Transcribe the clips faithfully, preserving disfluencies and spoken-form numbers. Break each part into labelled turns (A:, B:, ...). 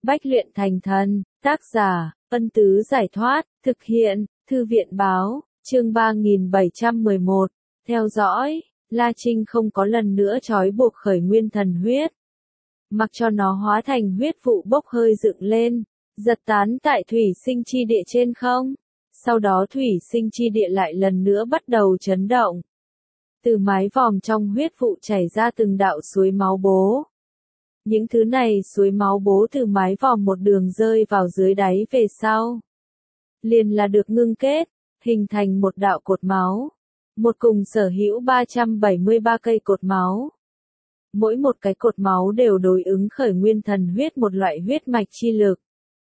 A: Bách luyện thành thần, tác giả, Ân Tứ Giải Thoát, thực hiện, Thư viện Báo, chương ba nghìn bảy trăm mười một, theo dõi, La Trinh không có lần nữa trói buộc khởi nguyên thần huyết. Mặc cho nó hóa thành huyết vụ bốc hơi dựng lên, giật tán tại thủy sinh chi địa trên không. Sau đó thủy sinh chi địa lại lần nữa bắt đầu chấn động. Từ mái vòm trong huyết vụ chảy ra từng đạo suối máu bố. Những thứ này suối máu bố từ mái vòm một đường rơi vào dưới đáy về sau. Liền là được ngưng kết, hình thành một đạo cột máu. Một cùng sở hữu ba trăm bảy mươi ba cây cột máu. Mỗi một cái cột máu đều đối ứng khởi nguyên thần huyết một loại huyết mạch chi lực.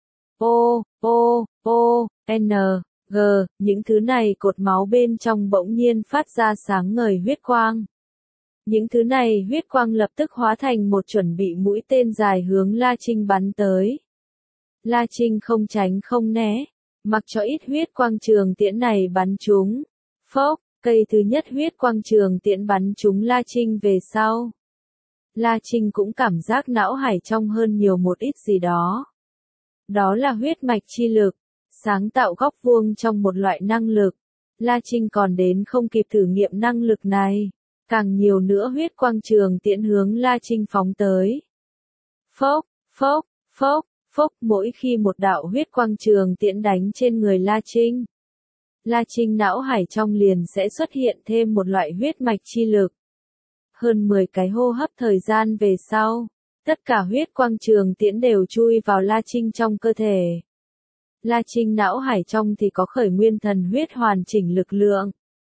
A: O, O, O, N, G, những thứ này cột máu bên trong bỗng nhiên phát ra sáng ngời huyết quang. Những thứ này huyết quang lập tức hóa thành một chuẩn bị mũi tên dài hướng La Trinh bắn tới. La Trinh không tránh không né, mặc cho ít huyết quang trường tiễn này bắn trúng. Phốc, cây thứ nhất huyết quang trường tiễn bắn trúng La Trinh về sau. La Trinh cũng cảm giác não hải trong hơn nhiều một ít gì đó. Đó là huyết mạch chi lực, sáng tạo góc vuông trong một loại năng lực. La Trinh còn đến không kịp thử nghiệm năng lực này. Càng nhiều nữa huyết quang trường tiễn hướng La Trinh phóng tới. Phốc, phốc, phốc, phốc mỗi khi một đạo huyết quang trường tiễn đánh trên người La Trinh. La Trinh não hải trong liền sẽ xuất hiện thêm một loại huyết mạch chi lực. Hơn mười cái hô hấp thời gian về sau, tất cả huyết quang trường tiễn đều chui vào La Trinh trong cơ thể. La Trinh não hải trong thì có khởi nguyên thần huyết hoàn chỉnh lực lượng.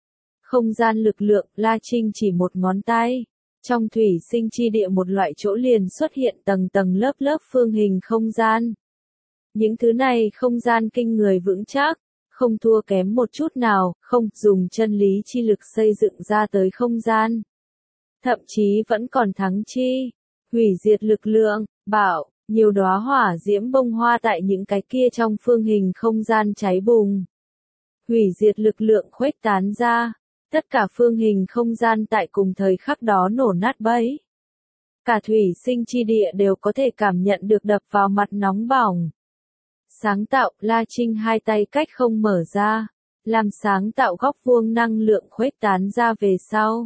A: Không gian lực lượng, La Trinh chỉ một ngón tay. Trong thủy sinh chi địa một loại chỗ liền xuất hiện tầng tầng lớp lớp phương hình không gian. Những thứ này không gian kinh người vững chắc, không thua kém một chút nào, không dùng chân lý chi lực xây dựng ra tới không gian. Thậm chí vẫn còn thắng chi. Hủy diệt lực lượng, bảo, nhiều đóa hỏa diễm bông hoa tại những cái kia trong phương hình không gian cháy bùng. Hủy diệt lực lượng khuếch tán ra. Tất cả phương hình không gian tại cùng thời khắc đó nổ nát bấy. Cả thủy sinh chi địa đều có thể cảm nhận được đập vào mặt nóng bỏng. Sáng tạo, La Trinh hai tay cách không mở ra, làm sáng tạo góc vuông năng lượng khuếch tán ra về sau.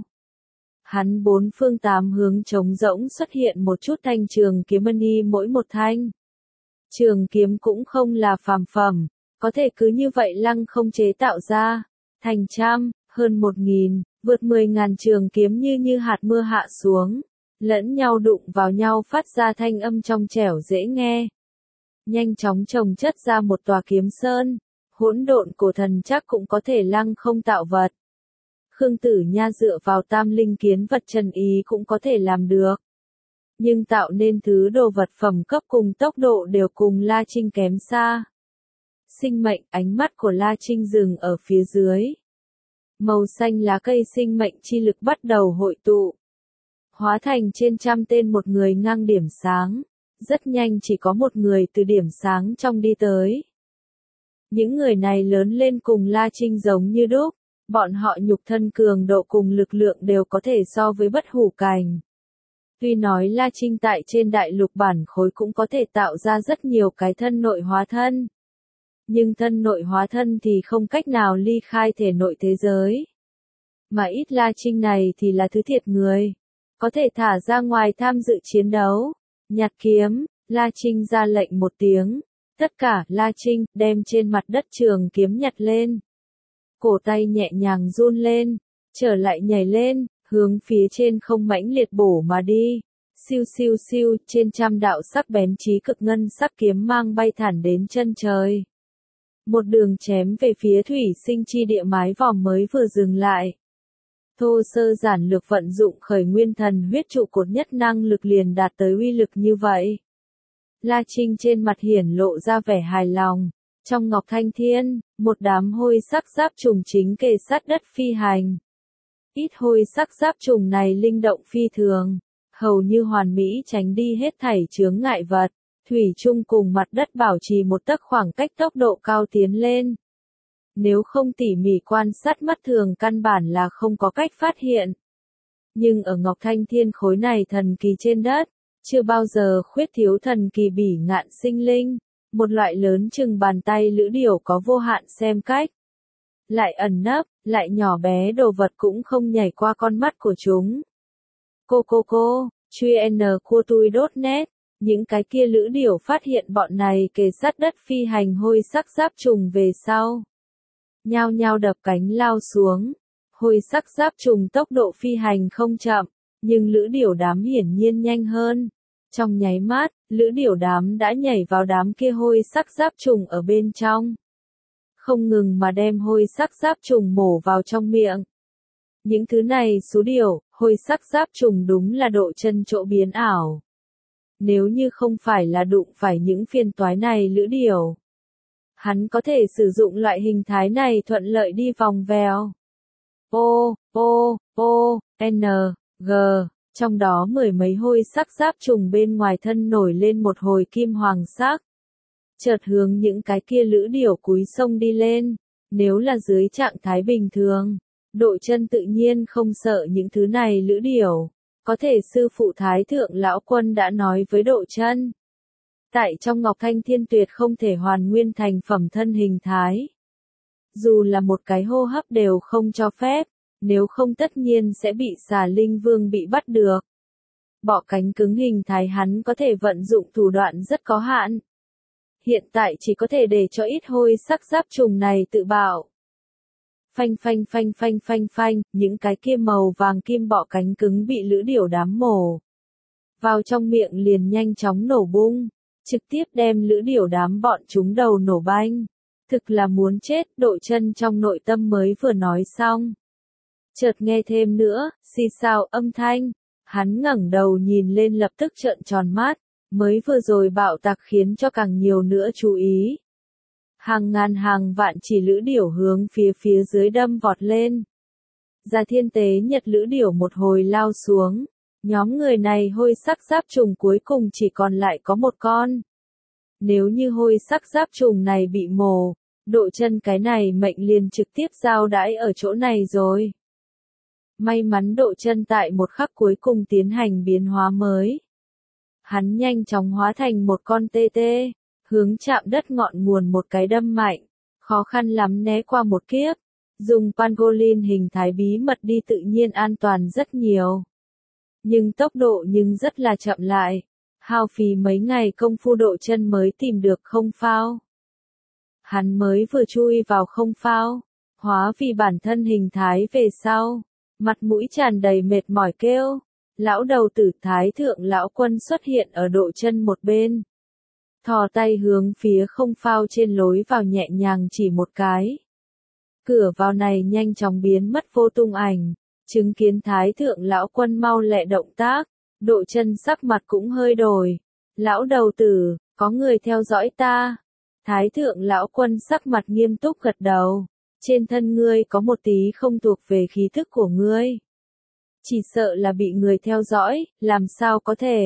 A: Hắn bốn phương tám hướng trống rỗng xuất hiện một chút thanh trường kiếm mini mỗi một thanh. Trường kiếm cũng không là phàm phẩm, có thể cứ như vậy lăng không chế tạo ra, thành trăm. Hơn một nghìn, vượt mười ngàn trường kiếm như như hạt mưa hạ xuống, lẫn nhau đụng vào nhau phát ra thanh âm trong trẻo dễ nghe. Nhanh chóng chồng chất ra một tòa kiếm sơn, hỗn độn cổ thần chắc cũng có thể lăng không tạo vật. Khương Tử Nha dựa vào tam linh kiến vật trần ý cũng có thể làm được. Nhưng tạo nên thứ đồ vật phẩm cấp cùng tốc độ đều cùng La Trinh kém xa. Sinh mệnh, ánh mắt của La Trinh dừng ở phía dưới. Màu xanh lá cây sinh mệnh chi lực bắt đầu hội tụ. Hóa thành trên trăm tên một người ngang điểm sáng. Rất nhanh chỉ có một người từ điểm sáng trong đi tới. Những người này lớn lên cùng La Trinh giống như đúc. Bọn họ nhục thân cường độ cùng lực lượng đều có thể so với bất hủ cảnh. Tuy nói La Trinh tại trên đại lục bản khối cũng có thể tạo ra rất nhiều cái thân nội hóa thân. Nhưng thân nội hóa thân thì không cách nào ly khai thể nội thế giới. Mà ít La Trinh này thì là thứ thiệt người. Có thể thả ra ngoài tham dự chiến đấu. Nhặt kiếm, La Trinh ra lệnh một tiếng. Tất cả, La Trinh, đem trên mặt đất trường kiếm nhặt lên. Cổ tay nhẹ nhàng run lên, trở lại nhảy lên, hướng phía trên không mãnh liệt bổ mà đi. Siêu siêu siêu, trên trăm đạo sắc bén chí cực ngân sắc kiếm mang bay thẳng đến chân trời. Một đường chém về phía thủy sinh chi địa mái vòm mới vừa dừng lại. Thô sơ giản lược vận dụng khởi nguyên thần huyết trụ cột nhất năng lực liền đạt tới uy lực như vậy. La Trinh trên mặt hiển lộ ra vẻ hài lòng. Trong Ngọc Thanh Thiên, một đám hôi sắc giáp trùng chính kề sát đất phi hành. Ít hôi sắc giáp trùng này linh động phi thường, hầu như hoàn mỹ tránh đi hết thảy chướng ngại vật. Thủy chung cùng mặt đất bảo trì một tấc khoảng cách tốc độ cao tiến lên. Nếu không tỉ mỉ quan sát mắt thường căn bản là không có cách phát hiện. Nhưng ở Ngọc Thanh Thiên khối này thần kỳ trên đất, Chưa bao giờ khuyết thiếu thần kỳ bỉ ngạn sinh linh, một loại lớn chừng bàn tay lữ điểu có vô hạn xem cách. Lại ẩn nấp, lại nhỏ bé đồ vật cũng không nhảy qua con mắt của chúng. Cô cô cô, chuyên của tôi đốt net, những cái kia lữ điểu phát hiện bọn này kề sát đất phi hành hôi sắc giáp trùng về sau. Nhao nhao đập cánh lao xuống, hôi sắc giáp trùng tốc độ phi hành không chậm, nhưng lữ điểu đám hiển nhiên nhanh hơn. Trong nháy mắt, lữ điểu đám đã nhảy vào đám kia hôi sắc giáp trùng ở bên trong. Không ngừng mà đem hôi sắc giáp trùng mổ vào trong miệng. Những thứ này số điểu, hôi sắc giáp trùng đúng là độ chân chỗ biến ảo. Nếu như không phải là đụng phải những phiền toái này lữ điểu, hắn có thể sử dụng loại hình thái này thuận lợi đi vòng vèo. O, O, O, N, G, trong đó mười mấy hôi sắc giáp trùng bên ngoài thân nổi lên một hồi kim hoàng sắc. Chợt hướng những cái kia lữ điểu cúi sông đi lên, nếu là dưới trạng thái bình thường, Độ Chân tự nhiên không sợ những thứ này lữ điểu. Có thể sư phụ Thái Thượng Lão Quân đã nói với Độ Chân. Tại trong Ngọc Thanh Thiên Tuyệt không thể hoàn nguyên thành phẩm thân hình thái. Dù là một cái hô hấp đều không cho phép, nếu không tất nhiên sẽ bị xà linh vương bị bắt được. Bọ cánh cứng hình thái hắn có thể vận dụng thủ đoạn rất có hạn. Hiện tại chỉ có thể để cho ít hôi sắc giáp trùng này tự bạo. Phanh phanh phanh phanh phanh phanh, những cái kia màu vàng kim bọ cánh cứng bị lữ điểu đám mổ vào trong miệng liền nhanh chóng nổ bung, trực tiếp đem lữ điểu đám bọn chúng đầu nổ banh. Thực là muốn chết, Độ Chân trong nội tâm mới vừa nói xong. Chợt nghe thêm nữa, xì xào âm thanh, hắn ngẩng đầu nhìn lên lập tức trợn tròn mắt, mới vừa rồi bạo tạc khiến cho càng nhiều nữa chú ý. Hàng ngàn hàng vạn chỉ lữ điểu hướng phía phía dưới đâm vọt lên. Ra thiên tế nhật lữ điểu một hồi lao xuống, nhóm người này hôi sắc giáp trùng cuối cùng chỉ còn lại có một con. Nếu như hôi sắc giáp trùng này bị mổ, Độ Chân cái này mệnh liền trực tiếp giao đãi ở chỗ này rồi. May mắn Độ Chân tại một khắc cuối cùng tiến hành biến hóa mới. Hắn nhanh chóng hóa thành một con tê tê, hướng chạm đất ngọn nguồn một cái đâm mạnh, khó khăn lắm né qua một kiếp, dùng pangolin hình thái bí mật đi tự nhiên an toàn rất nhiều. Nhưng tốc độ nhưng rất là chậm lại, hao phí mấy ngày công phu Độ Chân mới tìm được không phao. Hắn mới vừa chui vào không phao, hóa vì bản thân hình thái về sau, mặt mũi tràn đầy mệt mỏi kêu. Lão đầu tử Thái Thượng Lão Quân xuất hiện ở Độ Chân một bên. Thò tay hướng phía không phao trên lối vào nhẹ nhàng chỉ một cái. Cửa vào này nhanh chóng biến mất vô tung ảnh, chứng kiến Thái Thượng Lão Quân mau lẹ động tác, Độ Chân sắc mặt cũng hơi đổi. Lão đầu tử, có người theo dõi ta. Thái Thượng Lão Quân sắc mặt nghiêm túc gật đầu. Trên thân ngươi có một tí không thuộc về khí thức của ngươi. Chỉ sợ là bị người theo dõi, làm sao có thể.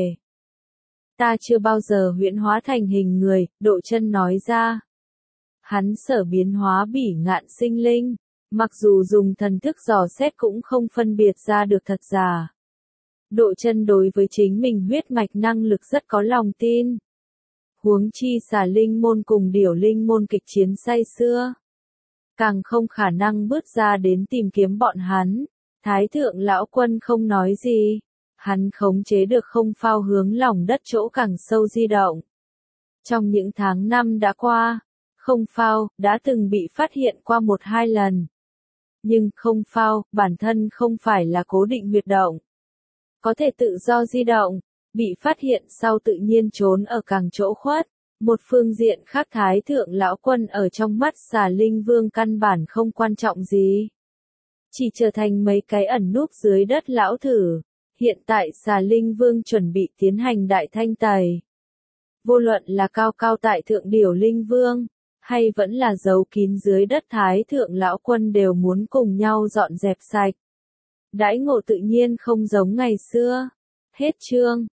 A: Ta chưa bao giờ huyễn hóa thành hình người, Độ Chân nói ra. Hắn sở biến hóa bỉ ngạn sinh linh, mặc dù dùng thần thức dò xét cũng không phân biệt ra được thật giả. Độ Chân đối với chính mình huyết mạch năng lực rất có lòng tin. Huống chi xà linh môn cùng điểu linh môn kịch chiến say xưa. Càng không khả năng bước ra đến tìm kiếm bọn hắn. Thái Thượng Lão Quân không nói gì. Hắn khống chế được không phao hướng lòng đất chỗ càng sâu di động. Trong những tháng năm đã qua, không phao đã từng bị phát hiện qua một hai lần. Nhưng không phao, bản thân không phải là cố định huyệt động. Có thể tự do di động, bị phát hiện sau tự nhiên trốn ở càng chỗ khuất. Một phương diện khác Thái Thượng Lão Quân ở trong mắt xà linh vương căn bản không quan trọng gì. Chỉ trở thành mấy cái ẩn núp dưới đất lão thử. Hiện tại xà linh vương chuẩn bị tiến hành đại thanh tẩy. Vô luận là cao cao tại thượng điểu linh vương, hay vẫn là giấu kín dưới đất Thái Thượng Lão Quân đều muốn cùng nhau dọn dẹp sạch. Đãi ngộ tự nhiên không giống ngày xưa. Hết chương.